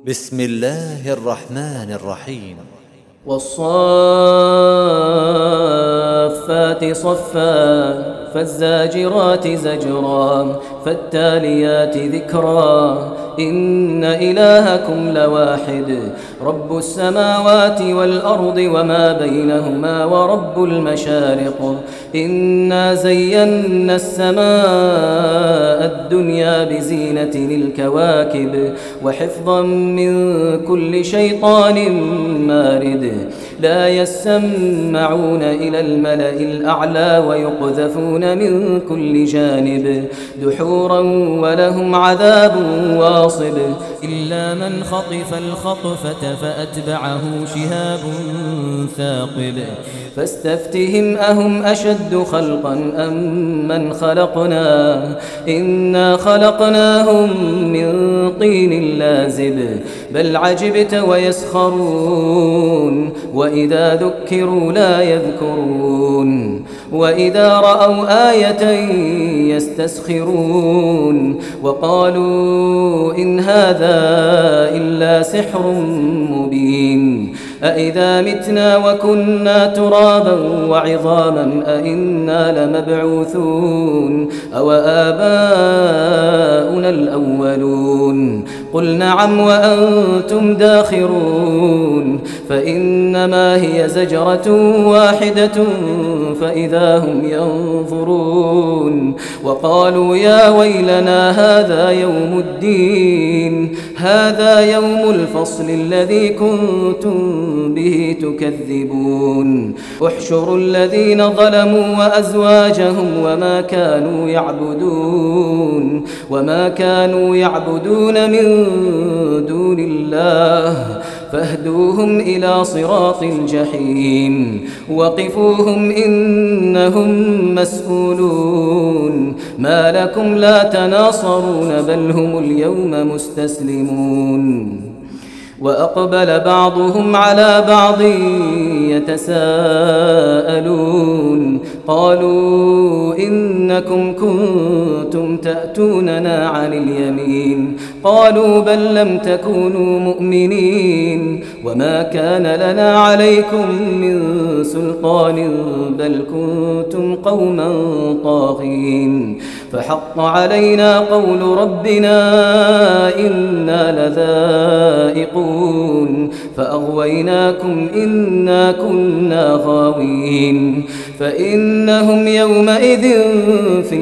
بسم الله الرحمن الرحيم. والصافات صفا فالزاجرات زجرا فالتاليات ذكرا إن إلهكم لواحد رب السماوات والأرض وما بينهما ورب المشارق إنا زينا السماء الدنيا بزينة الكواكب وحفظا من كل شيطان مارد لا يسمعون إلى الملأ الأعلى ويقذفون من كل جانب دحورا ولهم عذاب واصب إلا من خطف الخطفة فأتبعه شهاب ثاقب فاستفتهم أهم أشد خلقا أم من خلقنا إنا خلقناهم من طين لازب بل عجبت ويسخرون وإذا ذكروا لا يذكرون وإذا رأوا آية يستسخرون وقالوا إن هذا إلا سحر مبين أإذا متنا وكنا ترابا وعظاما أإنا لمبعوثون أو آباؤنا الأولون قل نعم وأنتم داخرون فإنما هي زجرة واحدة فإذا هم ينظرون وقالوا يا ويلنا هذا يوم الدين هذا يوم الفصل الذي كنتم به تكذبون احشروا الذين ظلموا وأزواجهم وما كانوا يعبدون من دون الله فاهدوهم إلى صراط الجحيم وقفوهم إنهم مسؤولون ما لكم لا تناصرون بل هم اليوم مستسلمون وأقبل بعضهم على بعض يتساءلون قالوا إنكم كنتم تأتوننا عن اليمين قالوا بل لم تكونوا مؤمنين وما كان لنا عليكم من سلطان بل كنتم قوما طاغين فحق علينا قول ربنا إنا لذائقون فأغويناكم إنا كنا غاوين فإنهم يومئذ في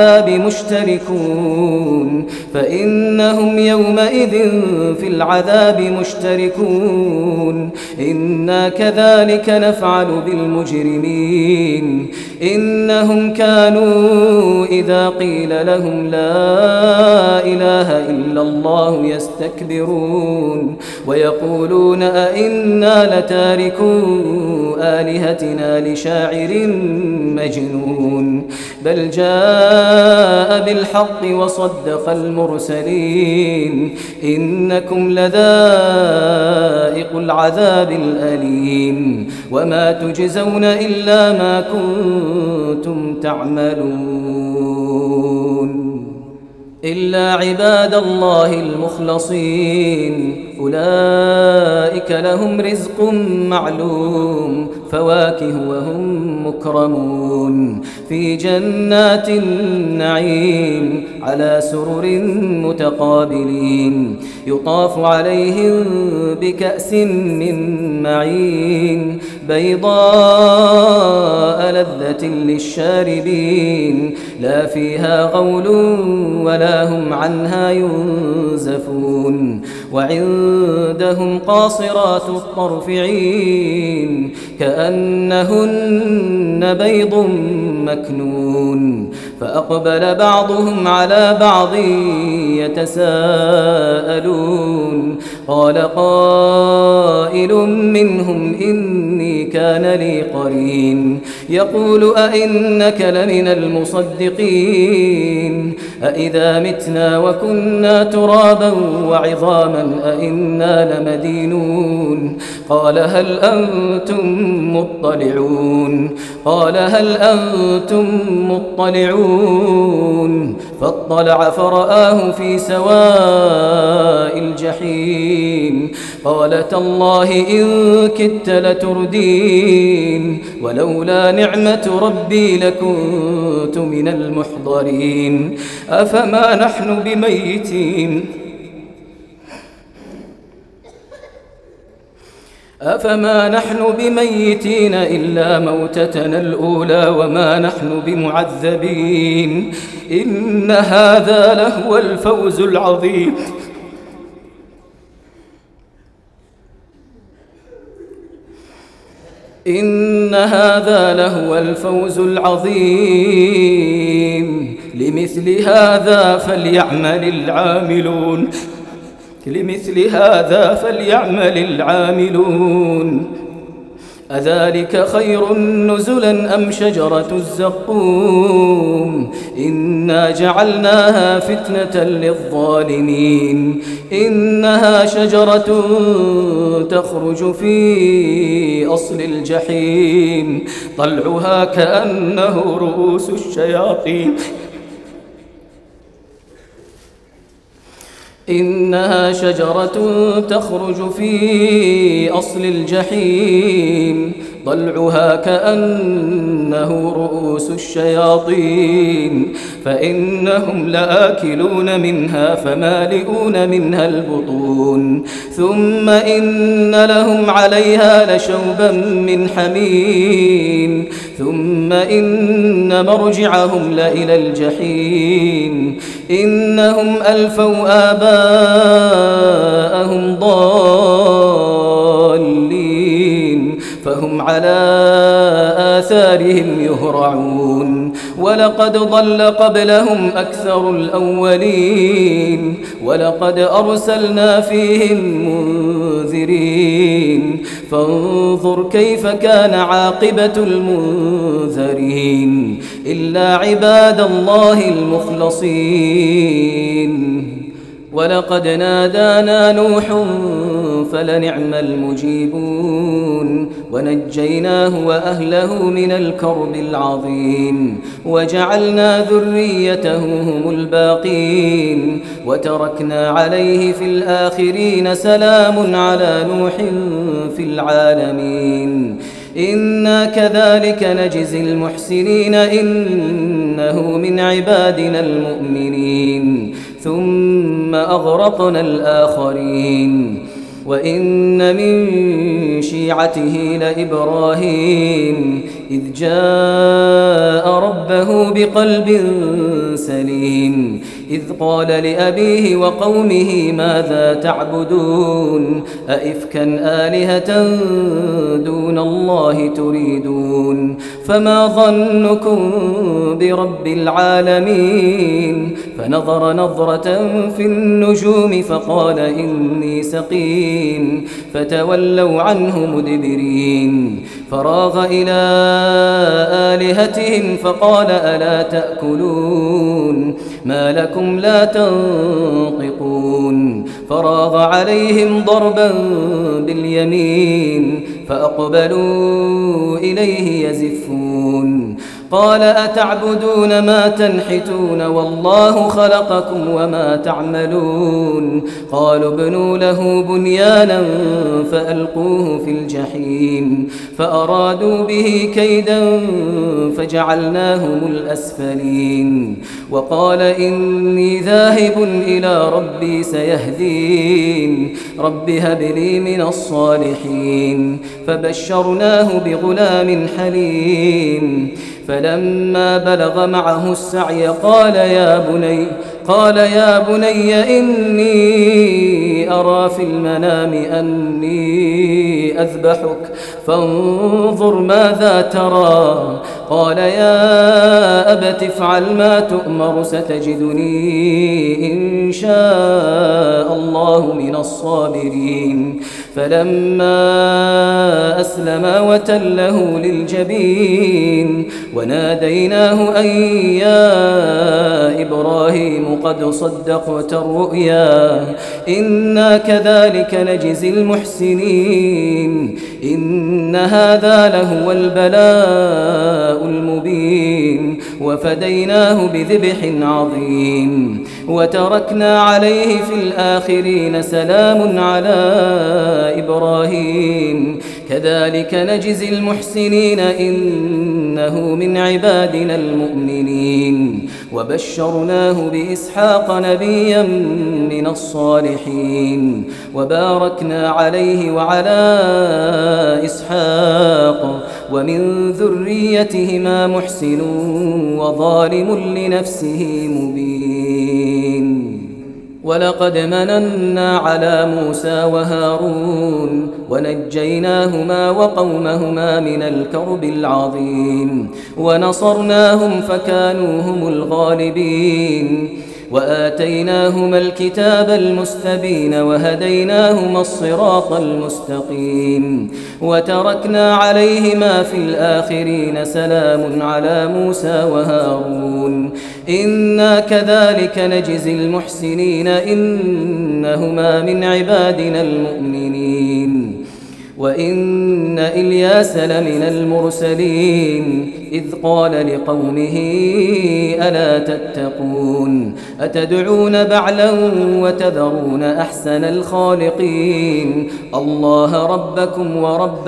العذاب مشتركون إنا كذلك نفعل بالمجرمين إنهم كانوا إذا قيل لهم لا إله إلا الله يستكبرون ويقولون أئنا لتاركو آلهتنا لشاعر مجنون بل جاء بالحق وصدق المرسلين إنكم لذائق العذاب الأليم وما تجزون إلا ما كنتم تعملون إلا عباد الله المخلصين أولئك لهم رزق معلوم فواكه وهم مكرمون في جنات النعيم على سرر متقابلين يطاف عليهم بكأس من معين بيضاء لذة للشاربين لا فيها غول ولا هم عنها ينزفون وعندهم قاصرات الطرف عين كأنهن بيض مكنون فأقبل بعضهم على بعض يتساءلون قال قائل منهم إني كان لي قرين يقول أئنك لمن المصدقين أئذا متنا وكنا ترابا وعظاما أئنا لمدينون قال هل أنتم مطلعون فاطلع فرآه في سواء الجحيم الظالمين قال تالله إن كدت لتردين ولولا نعمة ربي لكنت من المحضرين أفما نحن بميتين إلا موتتنا الأولى وما نحن بمعذبين إن هذا لهو الفوز العظيم لمثل هذا فليعمل العاملون أذلك خير نزلا أم شجرة الزقوم إنا جعلناها فتنة للظالمين إنها شجرة تخرج في أصل الجحيم طلعها كأنه رؤوس الشياطين إنها شجرة تخرج في أصل الجحيم طلعها كأنه رؤوس الشياطين فإنهم لآكلون منها فمالئون منها البطون ثم إن لهم عليها لشوبا من حميم ثم إن مرجعهم لإلى الجحيم إنهم ألفوا آباءهم ضالين فهم على آثارهم يهرعون ولقد ضل قبلهم أكثر الأولين ولقد أرسلنا فيهم منذرين فانظر كيف كان عاقبة المنذرين إلا عباد الله المخلصين ولقد نادانا نوح فلنعم المجيبون ونجيناه وأهله من الكرب العظيم وجعلنا ذريته هم الباقين وتركنا عليه في الآخرين سلام على نوح في العالمين إنا كذلك نجزي المحسنين إنه من عبادنا المؤمنين ثم أغرقنا الآخرين وإن من شيعته لإبراهيم إذ جاء ربه بقلب سليم إذ قال لأبيه وقومه ماذا تعبدون أئفكا آلهة دون الله تريدون فما ظنكم برب العالمين فنظر نظرة في النجوم فقال إني سقيم فتولوا عنه مدبرين فراغ إلى آلهتهم فقال ألا تأكلون ما لكم لا تنطقون فراغ عليهم ضربا باليمين فأقبلوا إليه يزفون قال أتعبدون ما تنحتون والله خلقكم وما تعملون قالوا ابنوا له بنيانا فألقوه في الجحيم فأرادوا به كيدا فجعلناهم الأسفلين وقال إني ذاهب إلى ربي سيهدين رب هب لي من الصالحين فبشرناه بغلام حليم فلما بلغ معه السعي قال يا بني إني أرى في المنام أني أذبحك فانظر ماذا ترى قال يا أبت افعل ما تؤمر ستجدني إن شاء الله من الصابرين فلما أسلما وتله للجبين وناديناه أن يا إبراهيم قد صدقت الرؤيا إنا كذلك نجزي المحسنين إن هذا لهو البلاء المبين وفديناه بذبح عظيم وتركنا عليه في الآخرين سلام على إبراهيم كذلك نجزي المحسنين إنه من عبادنا المؤمنين وبشرناه بإسحاق نبيا من الصالحين وباركنا عليه وعلى إسحاق ومن ذريتهما محسن وظالم لنفسه مبين ولقد مننا على موسى وهارون ونجيناهما وقومهما من الكرب العظيم ونصرناهم فكانوا هم الغالبين وآتيناهما الكتاب المستبين وهديناهما الصراط المستقيم وتركنا عليهما في الآخرين سلام على موسى وهارون إنا كذلك نجزي المحسنين إنهما من عبادنا المؤمنين وإن إلياس لمن المرسلين إذ قال لقومه ألا تتقون أتدعون بعلا وتذرون أحسن الخالقين الله ربكم ورب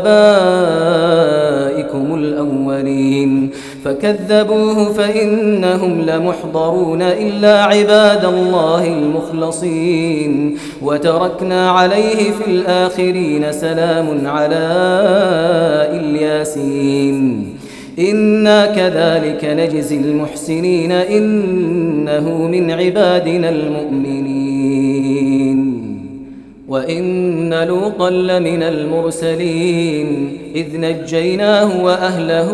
آبائكم الأولين فكذبوه فإنهم لمحضرون إلا عباد الله المخلصين وتركنا عليه في الآخرين سلام على الياسين إنا كذلك نجزي المحسنين إنه من عبادنا المؤمنين وإن لوطا لمن المرسلين إذ نجيناه وأهله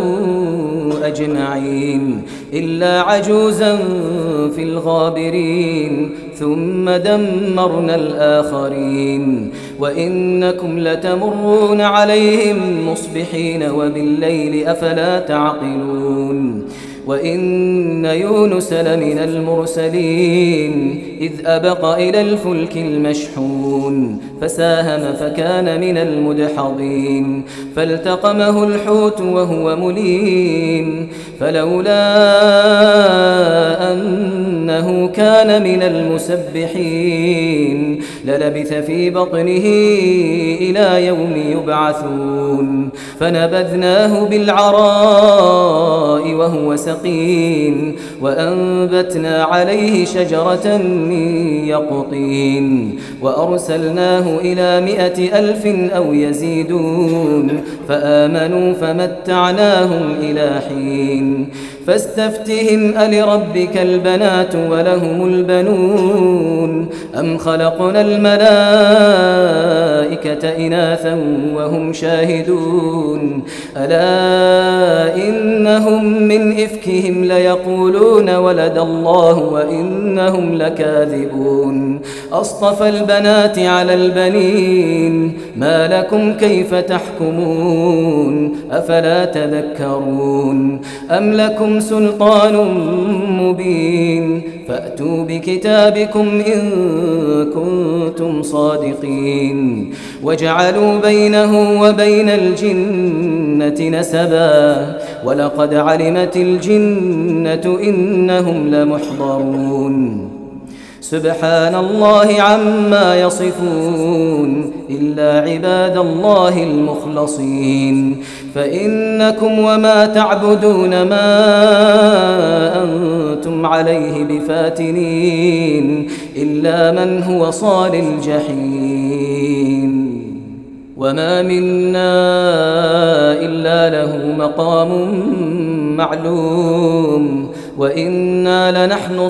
أجمعين إلا عجوزا في الغابرين ثم دمرنا الآخرين وإنكم لتمرون عليهم مصبحين وبالليل أفلا تعقلون وإن يونس لمن المرسلين إذ أبق إلى الفلك المشحون فساهم فكان من المدحضين فالتقمه الحوت وهو مليم فلولا أنه كان من المسبحين للبث في بطنه إلى يوم يبعثون فنبذناه بالعراء وهو سقيم وأنبتنا عليه شجرة من يقطين وأرسلناه إلى 100,000 أو يزيدون فآمنوا فمتعناهم إلى حين فاستفتهم ألربك البنات ولهم البنون أم خلقنا الملائكة إناثا وهم شاهدون ألا إنهم من إفكهم ليقولون ولد الله وإنهم لكاذبون أصطفى البنات على البنين ما لكم كيف تحكمون أفلا تذكرون أم لكم سلطان مبين فأتوا بكتابكم إن كنتم صادقين وجعلوا بينه وبين الجنة نسبا ولقد علمت الجنة إنهم لمحضرون سبحان الله عما يصفون إلا عباد الله المخلصين فإنكم وما تعبدون ما أنتم عليه بفاتنين إلا من هو صال الجحيم وما منا إلا له مقام معلوم وإنا لنحن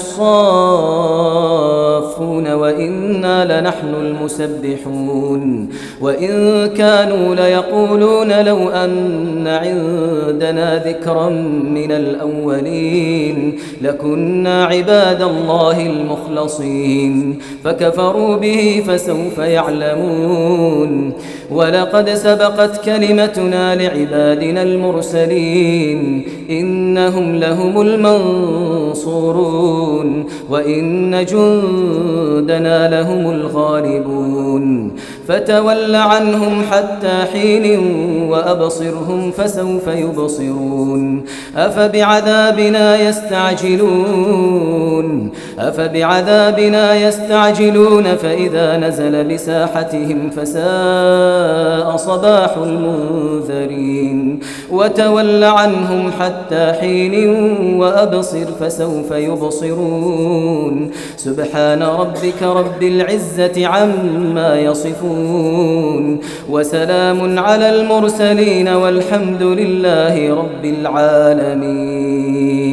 الصافون وإنا لنحن المسبحون وإن كانوا ليقولون لو أن عندنا ذكرا من الأولين لكنا عباد الله المخلصين فكفروا به فسوف يعلمون ولقد سبقت كلمتنا لعبادنا المرسلين إنهم لهم المنصورون لمنصورون وإن جندنا لهم الغالبون فتول عنهم حتى حين وأبصرهم فسوف يبصرون أفبعذابنا يستعجلون فإذا نزل بساحتهم فساء صباح المنذرين وتول عنهم حتى حين وأبصر فسوف يبصرون سبحان ربك رب العزة عما يصفون وسلام على المرسلين والحمد لله رب العالمين.